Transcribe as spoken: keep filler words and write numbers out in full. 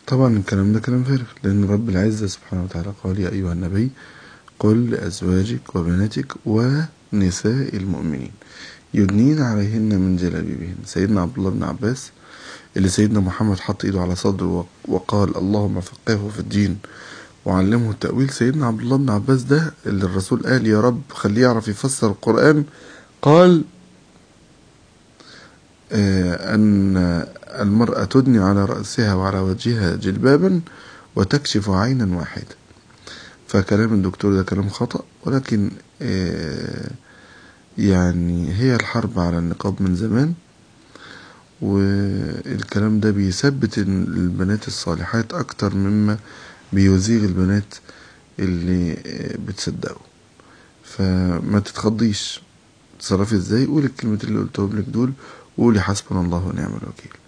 طبعا الكلام ده كلام فارغ، لأن رب العزة سبحانه وتعالى قال: يا أيها النبي قل لأزواجك وبناتك ونساء المؤمنين يدنين عليهن من جلابيبهن. سيدنا عبد الله بن عباس اللي سيدنا محمد حط ايده على صدره وقال: اللهم فقهه في الدين وعلمه التأويل. سيدنا عبد الله بن عباس ده اللي الرسول قال: يا رب خليه يعرف يفسر القرآن، قال آه أن المرأة تدني على رأسها وعلى وجهها جلبابا وتكشف عينا واحدة. فكلام الدكتور ده كلام خطأ، ولكن آه يعني هي الحرب على النقاب من زمان، والكلام ده بيثبت البنات الصالحات أكتر مما بيزيغ البنات اللي بتصدقوا. فما تتخضيش، تصرفي ازاي، قولي الكلمتين اللي قلتهم لك دول، وقولي حسبنا الله ونعم الوكيل.